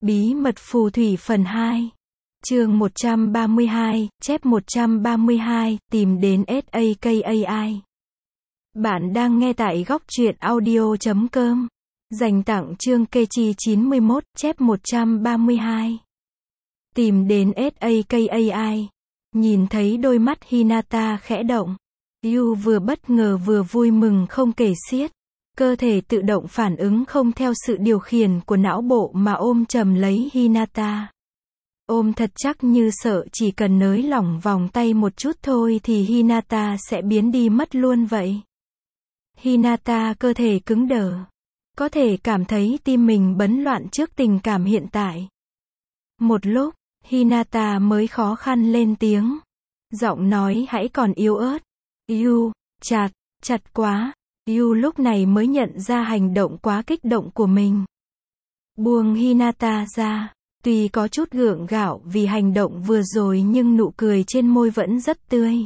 Bí mật phù thủy phần 2. Chương 132, chép 132, tìm đến SAKAI. Bạn đang nghe tại góc truyện audio.com. Dành tặng chương Kechi 91, chép 132. Tìm đến SAKAI. Nhìn thấy đôi mắt Hinata khẽ động. Yu vừa bất ngờ vừa vui mừng không kể xiết. Cơ thể tự động phản ứng không theo sự điều khiển của não bộ mà ôm chầm lấy Hinata. Ôm thật chắc như sợ chỉ cần nới lỏng vòng tay một chút thôi thì Hinata sẽ biến đi mất luôn vậy. Hinata cơ thể cứng đờ. Có thể cảm thấy tim mình bấn loạn trước tình cảm hiện tại. Một lúc, Hinata mới khó khăn lên tiếng. Giọng nói hãy còn yếu ớt. Yu, chặt quá. Yu lúc này mới nhận ra hành động quá kích động của mình. Buông Hinata ra. Tuy có chút gượng gạo vì hành động vừa rồi nhưng nụ cười trên môi vẫn rất tươi.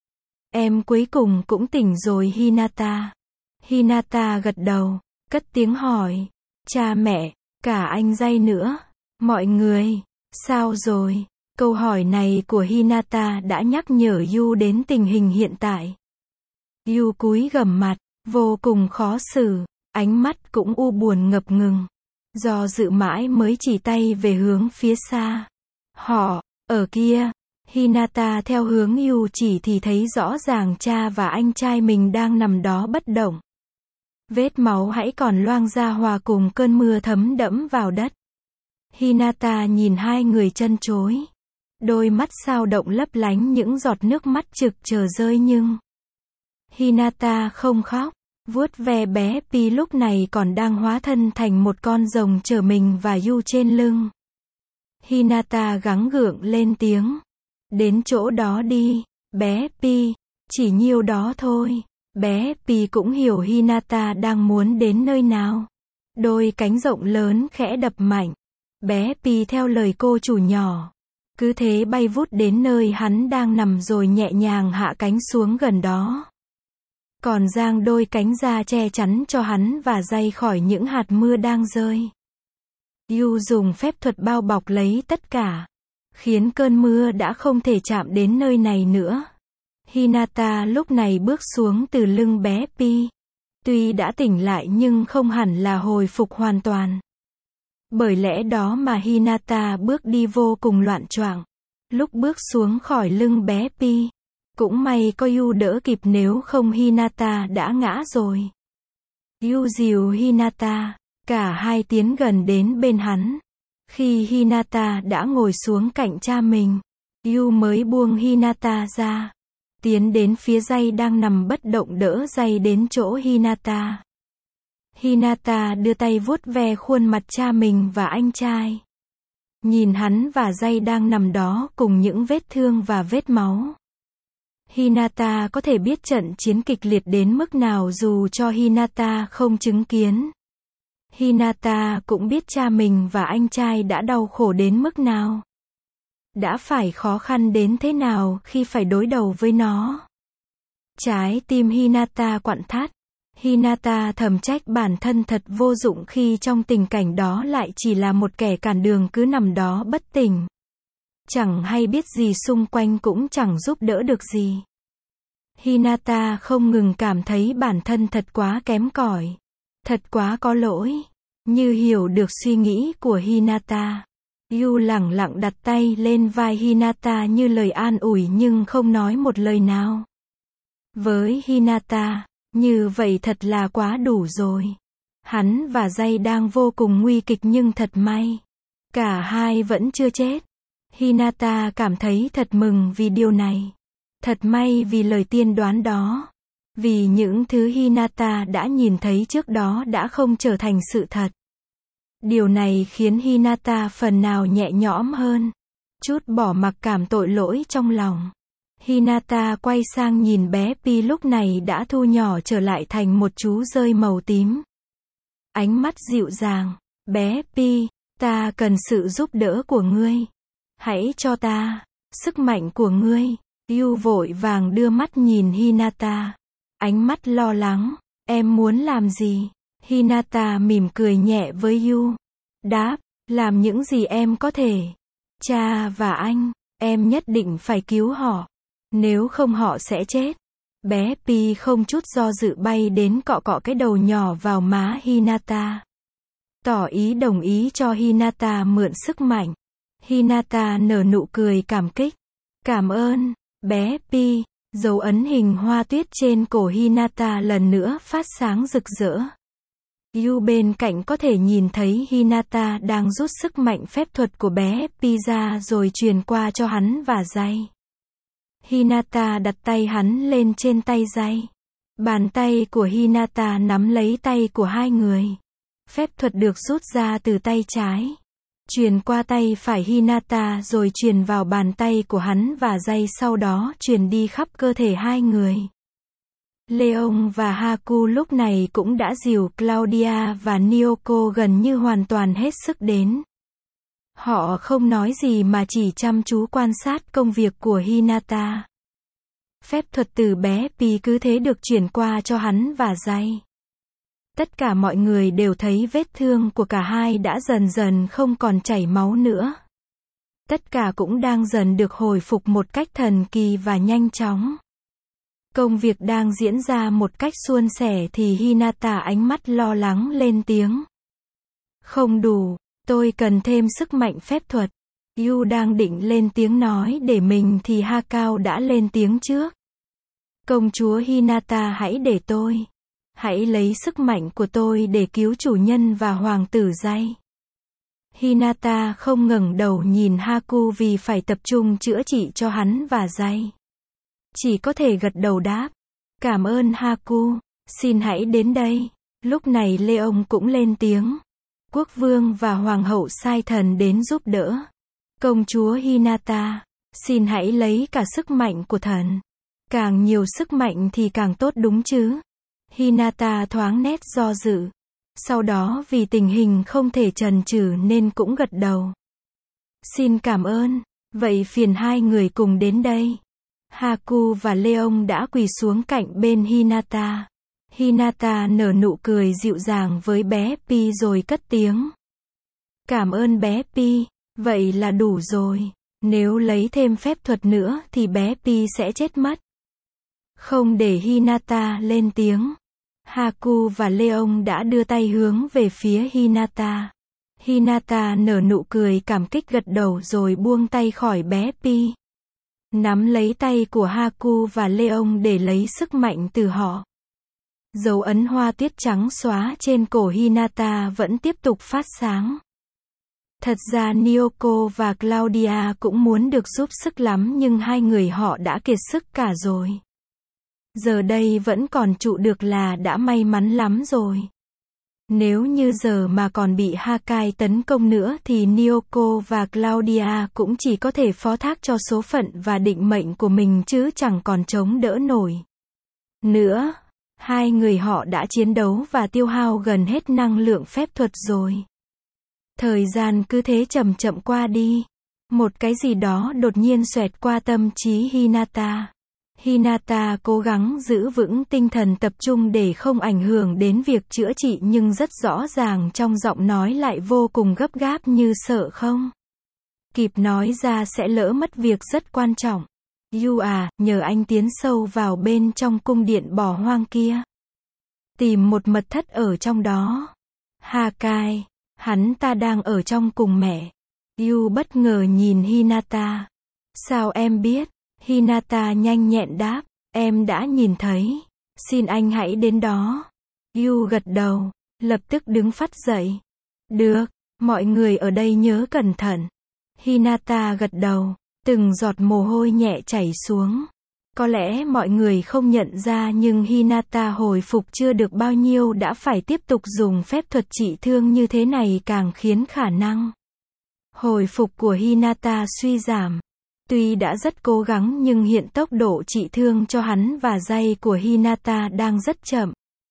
Em cuối cùng cũng tỉnh rồi Hinata. Hinata gật đầu, cất tiếng hỏi. Cha mẹ, cả anh Jay nữa. Mọi người, sao rồi? Câu hỏi này của Hinata đã nhắc nhở Yu đến tình hình hiện tại. Yu cúi gằm mặt, vô cùng khó xử, ánh mắt cũng u buồn ngập ngừng. Do dự mãi mới chỉ tay về hướng phía xa. Họ, ở kia. Hinata theo hướng Yu chỉ thì thấy rõ ràng cha và anh trai mình đang nằm đó bất động. Vết máu hãy còn loang ra hòa cùng cơn mưa thấm đẫm vào đất. Hinata nhìn hai người chân chối. Đôi mắt sao động lấp lánh những giọt nước mắt trực chờ rơi nhưng Hinata không khóc. Vuốt ve bé Pi lúc này còn đang hóa thân thành một con rồng chở mình và Yu trên lưng. Hinata gắng gượng lên tiếng. Đến chỗ đó đi, bé Pi. Chỉ nhiêu đó thôi. Bé Pi cũng hiểu Hinata đang muốn đến nơi nào. Đôi cánh rộng lớn khẽ đập mạnh. Bé Pi theo lời cô chủ nhỏ. Cứ thế bay vút đến nơi hắn đang nằm rồi nhẹ nhàng hạ cánh xuống gần đó. Còn giang đôi cánh ra che chắn cho hắn và Jay khỏi những hạt mưa đang rơi. Yu dùng phép thuật bao bọc lấy tất cả, khiến cơn mưa đã không thể chạm đến nơi này nữa. Hinata lúc này bước xuống từ lưng bé Pi. Tuy đã tỉnh lại nhưng không hẳn là hồi phục hoàn toàn. Bởi lẽ đó mà Hinata bước đi vô cùng loạn choạng. Lúc bước xuống khỏi lưng bé Pi. Cũng may có Yu đỡ kịp nếu không Hinata đã ngã rồi. Yu dìu Hinata, cả hai tiến gần đến bên hắn. Khi Hinata đã ngồi xuống cạnh cha mình, Yu mới buông Hinata ra. Tiến đến phía Jay đang nằm bất động đỡ Jay đến chỗ Hinata. Hinata đưa tay vuốt ve khuôn mặt cha mình và anh trai. Nhìn hắn và Jay đang nằm đó cùng những vết thương và vết máu. Hinata có thể biết trận chiến kịch liệt đến mức nào dù cho Hinata không chứng kiến. Hinata cũng biết cha mình và anh trai đã đau khổ đến mức nào. Đã phải khó khăn đến thế nào khi phải đối đầu với nó. Trái tim Hinata quặn thắt. Hinata thầm trách bản thân thật vô dụng khi trong tình cảnh đó lại chỉ là một kẻ cản đường cứ nằm đó bất tỉnh. Chẳng hay biết gì xung quanh cũng chẳng giúp đỡ được gì. Hinata không ngừng cảm thấy bản thân thật quá kém cỏi. Thật quá có lỗi. Như hiểu được suy nghĩ của Hinata. Yu lẳng lặng đặt tay lên vai Hinata như lời an ủi nhưng không nói một lời nào. Với Hinata, như vậy thật là quá đủ rồi. Hắn và Jay đang vô cùng nguy kịch nhưng thật may. Cả hai vẫn chưa chết. Hinata cảm thấy thật mừng vì điều này. Thật may vì lời tiên đoán đó. Vì những thứ Hinata đã nhìn thấy trước đó đã không trở thành sự thật. Điều này khiến Hinata phần nào nhẹ nhõm hơn. Chút bỏ mặc cảm tội lỗi trong lòng. Hinata quay sang nhìn bé Pi lúc này đã thu nhỏ trở lại thành một chú dơi màu tím. Ánh mắt dịu dàng. Bé Pi, ta cần sự giúp đỡ của ngươi. Hãy cho ta sức mạnh của ngươi. Yu vội vàng đưa mắt nhìn Hinata. Ánh mắt lo lắng. Em muốn làm gì? Hinata mỉm cười nhẹ với Yu. Đáp, Làm những gì em có thể. Cha và anh, em nhất định phải cứu họ. Nếu không họ sẽ chết. Bé Pi không chút do dự bay đến cọ cọ cái đầu nhỏ vào má Hinata. Tỏ ý đồng ý cho Hinata mượn sức mạnh. Hinata nở nụ cười cảm kích. Cảm ơn, bé Pi. Dấu ấn hình hoa tuyết trên cổ Hinata lần nữa phát sáng rực rỡ. Yu bên cạnh có thể nhìn thấy Hinata đang rút sức mạnh phép thuật của bé Pi ra rồi truyền qua cho hắn và Jay. Hinata đặt tay hắn lên trên tay Jay. Bàn tay của Hinata nắm lấy tay của hai người. Phép thuật được rút ra từ tay trái, truyền qua tay phải Hinata rồi truyền vào bàn tay của hắn và Jay, sau đó truyền đi khắp cơ thể hai người. Leon và Haku lúc này cũng đã dìu Claudia và Nyoko gần như hoàn toàn hết sức đến. Họ không nói gì mà chỉ chăm chú quan sát công việc của Hinata. Phép thuật từ bé Pi cứ thế được chuyển qua cho hắn và Jay. Tất cả mọi người đều thấy vết thương của cả hai đã dần dần không còn chảy máu nữa. Tất cả cũng đang dần được hồi phục một cách thần kỳ và nhanh chóng. Công việc đang diễn ra một cách suôn sẻ thì Hinata ánh mắt lo lắng lên tiếng. Không đủ, tôi cần thêm sức mạnh phép thuật. Yu đang định lên tiếng nói để mình thì Hakao đã lên tiếng trước. Công chúa Hinata, hãy để tôi. Hãy lấy sức mạnh của tôi để cứu chủ nhân và hoàng tử Jay. Hinata không ngẩng đầu nhìn Haku vì phải tập trung chữa trị cho hắn và Jay. Chỉ có thể gật đầu đáp. Cảm ơn Haku, xin hãy đến đây. Lúc này Leon cũng lên tiếng. Quốc vương và hoàng hậu sai thần đến giúp đỡ. Công chúa Hinata, xin hãy lấy cả sức mạnh của thần. Càng nhiều sức mạnh thì càng tốt đúng chứ? Hinata thoáng nét do dự. Sau đó vì tình hình không thể chần chừ nên cũng gật đầu. Xin cảm ơn, vậy phiền hai người cùng đến đây. Haku và Leon đã quỳ xuống cạnh bên Hinata. Hinata nở nụ cười dịu dàng với bé Pi rồi cất tiếng. Cảm ơn bé Pi, vậy là đủ rồi. Nếu lấy thêm phép thuật nữa thì bé Pi sẽ chết mất. Không để Hinata lên tiếng, Haku và Leon đã đưa tay hướng về phía Hinata. Hinata nở nụ cười cảm kích gật đầu rồi buông tay khỏi bé Pi. Nắm lấy tay của Haku và Leon để lấy sức mạnh từ họ. Dấu ấn hoa tuyết trắng xóa trên cổ Hinata vẫn tiếp tục phát sáng. Thật ra Nyoko và Claudia cũng muốn được giúp sức lắm nhưng hai người họ đã kiệt sức cả rồi. Giờ đây vẫn còn trụ được là đã may mắn lắm rồi. Nếu như giờ mà còn bị Hakai tấn công nữa thì Nyoko và Claudia cũng chỉ có thể phó thác cho số phận và định mệnh của mình chứ chẳng còn chống đỡ nổi nữa. Hai người họ đã chiến đấu và tiêu hao gần hết năng lượng phép thuật rồi. Thời gian cứ thế chậm chậm qua đi. Một cái gì đó đột nhiên xoẹt qua tâm trí Hinata. Hinata cố gắng giữ vững tinh thần tập trung để không ảnh hưởng đến việc chữa trị nhưng rất rõ ràng trong giọng nói lại vô cùng gấp gáp như sợ không kịp nói ra sẽ lỡ mất việc rất quan trọng. Yu à, nhờ anh tiến sâu vào bên trong cung điện bỏ hoang kia. Tìm một mật thất ở trong đó. Hakai, hắn ta đang ở trong cùng mẹ. Yu bất ngờ nhìn Hinata. Sao em biết? Hinata nhanh nhẹn đáp, em đã nhìn thấy. Xin anh hãy đến đó. Yu gật đầu, lập tức đứng phắt dậy. Được, mọi người ở đây nhớ cẩn thận. Hinata gật đầu, từng giọt mồ hôi nhẹ chảy xuống. Có lẽ mọi người không nhận ra nhưng Hinata hồi phục chưa được bao nhiêu đã phải tiếp tục dùng phép thuật trị thương như thế này càng khiến khả năng hồi phục của Hinata suy giảm. Tuy đã rất cố gắng nhưng hiện tốc độ trị thương cho hắn và Jay của Hinata đang rất chậm.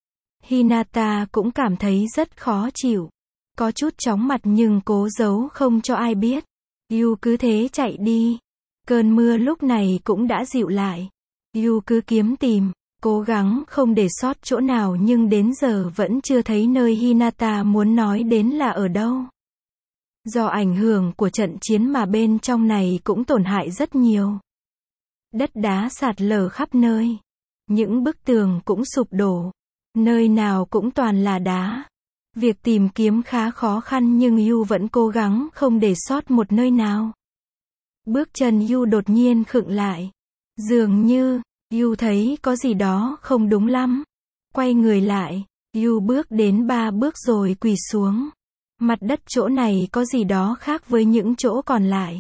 Hinata cũng cảm thấy rất khó chịu. Có chút chóng mặt nhưng cố giấu không cho ai biết. Yu cứ thế chạy đi. Cơn mưa lúc này cũng đã dịu lại. Yu cứ kiếm tìm, cố gắng không để sót chỗ nào nhưng đến giờ vẫn chưa thấy nơi Hinata muốn nói đến là ở đâu. Do ảnh hưởng của trận chiến mà bên trong này cũng tổn hại rất nhiều. Đất đá sạt lở khắp nơi. Những bức tường cũng sụp đổ. Nơi nào cũng toàn là đá. Việc tìm kiếm khá khó khăn nhưng Yu vẫn cố gắng không để sót một nơi nào. Bước chân Yu đột nhiên khựng lại. Dường như, Yu thấy có gì đó không đúng lắm. Quay người lại, Yu bước đến 3 bước rồi quỳ xuống. Mặt đất chỗ này có gì đó khác với những chỗ còn lại.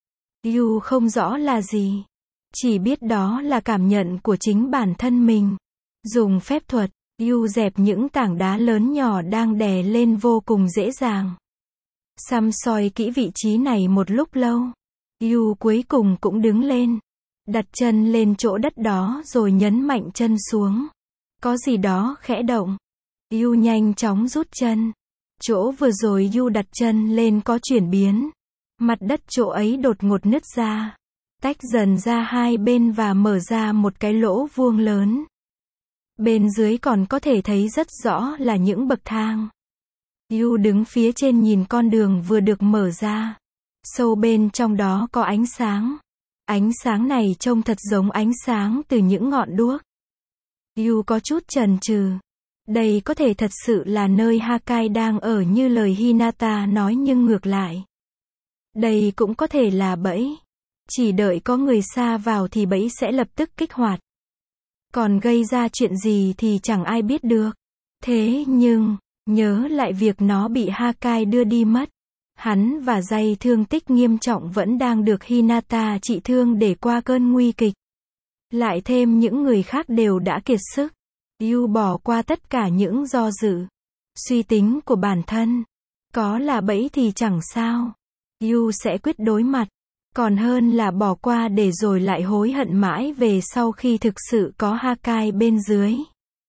Yu không rõ là gì. Chỉ biết đó là cảm nhận của chính bản thân mình. Dùng phép thuật, Yu dẹp những tảng đá lớn nhỏ đang đè lên vô cùng dễ dàng. Săm soi kỹ vị trí này một lúc lâu. Yu cuối cùng cũng đứng lên. Đặt chân lên chỗ đất đó rồi nhấn mạnh chân xuống. Có gì đó khẽ động. Yu nhanh chóng rút chân. Chỗ vừa rồi Yu đặt chân lên có chuyển biến. Mặt đất chỗ ấy đột ngột nứt ra. Tách dần ra hai bên và mở ra một cái lỗ vuông lớn. Bên dưới còn có thể thấy rất rõ là những bậc thang. Yu đứng phía trên nhìn con đường vừa được mở ra. Sâu bên trong đó có ánh sáng. Ánh sáng này trông thật giống ánh sáng từ những ngọn đuốc. Yu có chút chần chừ. Đây có thể thật sự là nơi Hakai đang ở như lời Hinata nói nhưng ngược lại. Đây cũng có thể là bẫy. Chỉ đợi có người xa vào thì bẫy sẽ lập tức kích hoạt. Còn gây ra chuyện gì thì chẳng ai biết được. Thế nhưng, nhớ lại việc nó bị Hakai đưa đi mất. Hắn và Jay thương tích nghiêm trọng vẫn đang được Hinata trị thương để qua cơn nguy kịch. Lại thêm những người khác đều đã kiệt sức. Yu bỏ qua tất cả những do dự, suy tính của bản thân. Có là bẫy thì chẳng sao. Yu sẽ quyết đối mặt. Còn hơn là bỏ qua để rồi lại hối hận mãi về sau khi thực sự có Hakai bên dưới.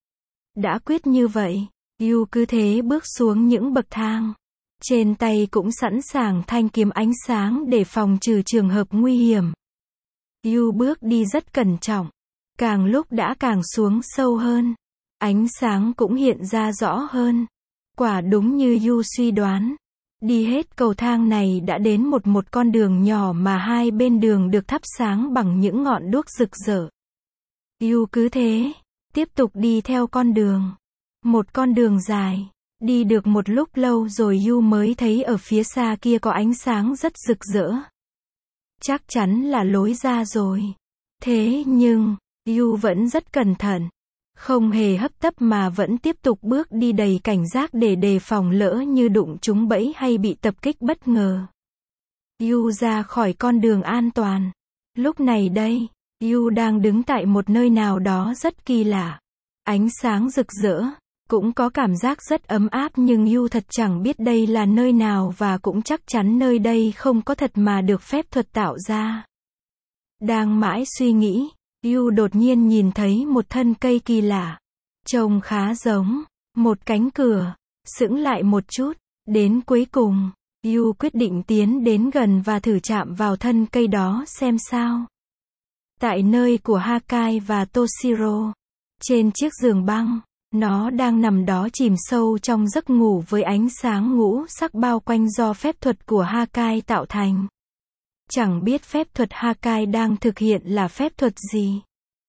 Đã quyết như vậy, Yu cứ thế bước xuống những bậc thang. Trên tay cũng sẵn sàng thanh kiếm ánh sáng để phòng trừ trường hợp nguy hiểm. Yu bước đi rất cẩn trọng. Càng lúc đã càng xuống sâu hơn. Ánh sáng cũng hiện ra rõ hơn. Quả đúng như Yu suy đoán. Đi hết cầu thang này đã đến một con đường nhỏ mà hai bên đường được thắp sáng bằng những ngọn đuốc rực rỡ. Yu cứ thế, tiếp tục đi theo con đường. Một con đường dài. Đi được một lúc lâu rồi Yu mới thấy ở phía xa kia có ánh sáng rất rực rỡ. Chắc chắn là lối ra rồi. Thế nhưng, Yu vẫn rất cẩn thận. Không hề hấp tấp mà vẫn tiếp tục bước đi đầy cảnh giác để đề phòng lỡ như đụng trúng bẫy hay bị tập kích bất ngờ. Yu ra khỏi con đường an toàn. Lúc này đây, Yu đang đứng tại một nơi nào đó rất kỳ lạ. Ánh sáng rực rỡ, cũng có cảm giác rất ấm áp nhưng Yu thật chẳng biết đây là nơi nào và cũng chắc chắn nơi đây không có thật mà được phép thuật tạo ra. Đang mãi suy nghĩ, Yu đột nhiên nhìn thấy một thân cây kỳ lạ. Trông khá giống một cánh cửa. Sững lại một chút. Đến cuối cùng, Yu quyết định tiến đến gần và thử chạm vào thân cây đó xem sao. Tại nơi của Hakai và Toshiro, trên chiếc giường băng, nó đang nằm đó chìm sâu trong giấc ngủ với ánh sáng ngũ sắc bao quanh do phép thuật của Hakai tạo thành. Chẳng biết phép thuật Hakai đang thực hiện là phép thuật gì.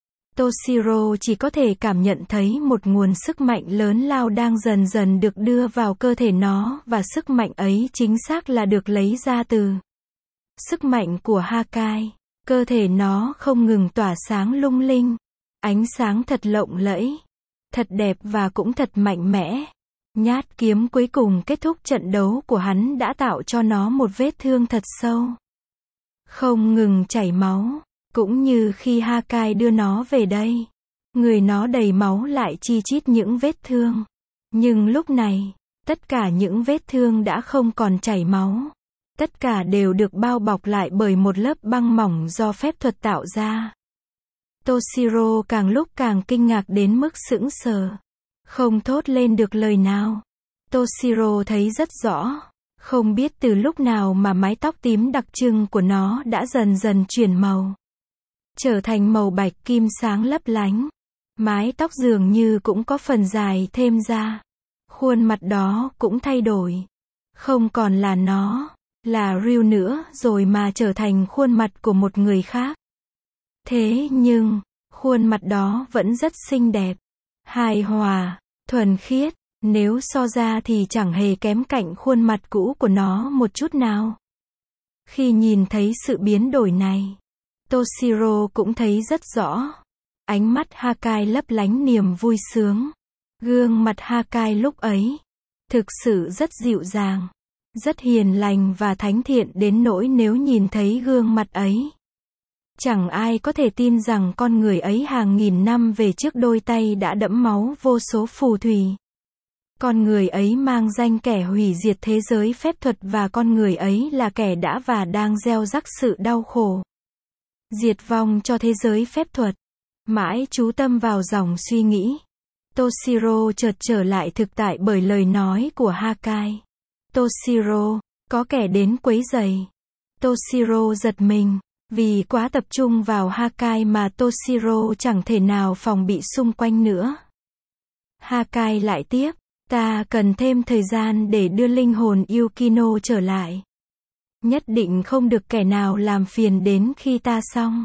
Toshiro chỉ có thể cảm nhận thấy một nguồn sức mạnh lớn lao đang dần dần được đưa vào cơ thể nó và sức mạnh ấy chính xác là được lấy ra từ sức mạnh của Hakai. Cơ thể nó không ngừng tỏa sáng lung linh. Ánh sáng thật lộng lẫy, thật đẹp và cũng thật mạnh mẽ. Nhát kiếm cuối cùng kết thúc trận đấu của hắn đã tạo cho nó một vết thương thật sâu. Không ngừng chảy máu. Cũng như khi Hakai đưa nó về đây. Người nó đầy máu lại chi chít những vết thương. Nhưng lúc này, tất cả những vết thương đã không còn chảy máu. Tất cả đều được bao bọc lại bởi một lớp băng mỏng do phép thuật tạo ra. Toshiro càng lúc càng kinh ngạc đến mức sững sờ. Không thốt lên được lời nào. Toshiro thấy rất rõ. Không biết từ lúc nào mà mái tóc tím đặc trưng của nó đã dần dần chuyển màu. Trở thành màu bạch kim sáng lấp lánh. Mái tóc dường như cũng có phần dài thêm ra. Khuôn mặt đó cũng thay đổi. Không còn là nó. là real nữa rồi mà trở thành khuôn mặt của một người khác. Thế nhưng, khuôn mặt đó vẫn rất xinh đẹp, hài hòa, thuần khiết, nếu so ra thì chẳng hề kém cạnh khuôn mặt cũ của nó một chút nào. Khi nhìn thấy sự biến đổi này, Toshiro cũng thấy rất rõ. Ánh mắt Hakai lấp lánh niềm vui sướng. Gương mặt Hakai lúc ấy thực sự rất dịu dàng, rất hiền lành và thánh thiện đến nỗi nếu nhìn thấy gương mặt ấy, chẳng ai có thể tin rằng con người ấy hàng nghìn năm về trước đôi tay đã đẫm máu vô số phù thủy. Con người ấy mang danh kẻ hủy diệt thế giới phép thuật và con người ấy là kẻ đã và đang gieo rắc sự đau khổ, diệt vong cho thế giới phép thuật. Mãi chú tâm vào dòng suy nghĩ, Toshiro chợt trở lại thực tại bởi lời nói của Hakai. Toshiro, có kẻ đến quấy rầy. Toshiro giật mình, vì quá tập trung vào Hakai mà Toshiro chẳng thể nào phòng bị xung quanh nữa. Hakai lại tiếp, ta cần thêm thời gian để đưa linh hồn Yukino trở lại. Nhất định không được kẻ nào làm phiền đến khi ta xong.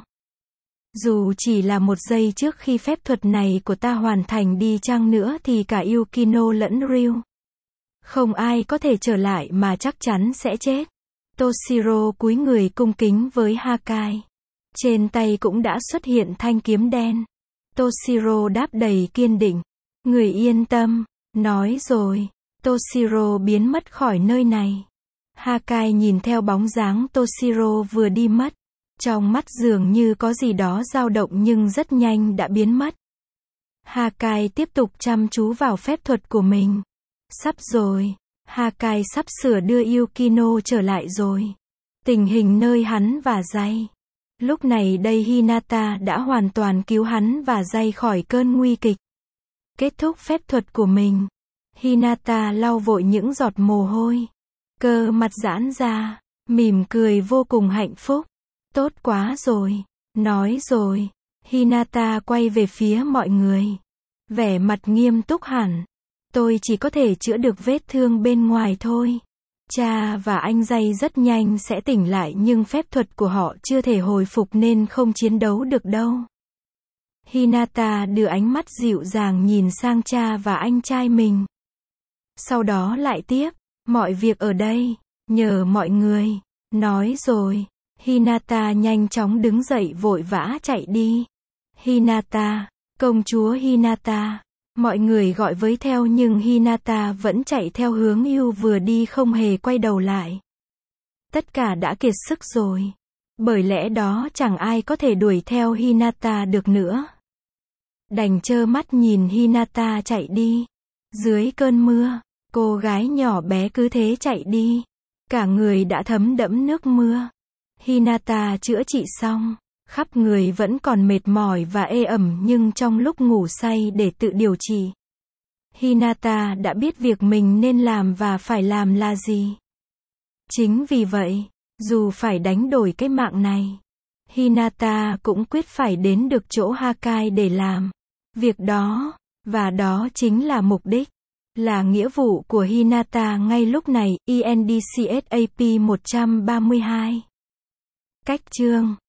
Dù chỉ là một giây trước khi phép thuật này của ta hoàn thành đi chăng nữa thì cả Yukino lẫn Ryu, không ai có thể trở lại mà chắc chắn sẽ chết. Toshiro cúi người cung kính với Hakai. Trên tay cũng đã xuất hiện thanh kiếm đen. Toshiro đáp đầy kiên định. Người yên tâm, nói rồi. Toshiro biến mất khỏi nơi này. Hakai nhìn theo bóng dáng Toshiro vừa đi mất. Trong mắt dường như có gì đó dao động nhưng rất nhanh đã biến mất. Hakai tiếp tục chăm chú vào phép thuật của mình. Sắp rồi. Hakai sắp sửa đưa Yukino trở lại rồi. Tình hình nơi hắn và Jay. Lúc này đây Hinata đã hoàn toàn cứu hắn và Jay khỏi cơn nguy kịch. Kết thúc phép thuật của mình, Hinata lau vội những giọt mồ hôi. Cơ mặt giãn ra, mỉm cười vô cùng hạnh phúc. Tốt quá rồi. Nói rồi. Hinata quay về phía mọi người. Vẻ mặt nghiêm túc hẳn. Tôi chỉ có thể chữa được vết thương bên ngoài thôi. Cha và anh Jay rất nhanh sẽ tỉnh lại nhưng phép thuật của họ chưa thể hồi phục nên không chiến đấu được đâu. Hinata đưa ánh mắt dịu dàng nhìn sang cha và anh trai mình. Sau đó lại tiếp, mọi việc ở đây, nhờ mọi người. Nói rồi, Hinata nhanh chóng đứng dậy vội vã chạy đi. Hinata, công chúa Hinata. Mọi người gọi với theo nhưng Hinata vẫn chạy theo hướng Yu vừa đi không hề quay đầu lại. Tất cả đã kiệt sức rồi. Bởi lẽ đó chẳng ai có thể đuổi theo Hinata được nữa. Đành trơ mắt nhìn Hinata chạy đi. Dưới cơn mưa, cô gái nhỏ bé cứ thế chạy đi. Cả người đã thấm đẫm nước mưa. Hinata chữa trị xong. Khắp người vẫn còn mệt mỏi và ê ẩm nhưng trong lúc ngủ say để tự điều trị, Hinata đã biết việc mình nên làm và phải làm là gì. Chính vì vậy, dù phải đánh đổi cái mạng này, Hinata cũng quyết phải đến được chỗ Hakai để làm việc đó, và đó chính là mục đích, là nghĩa vụ của Hinata ngay lúc này. ENDCSAP 132. Cách chương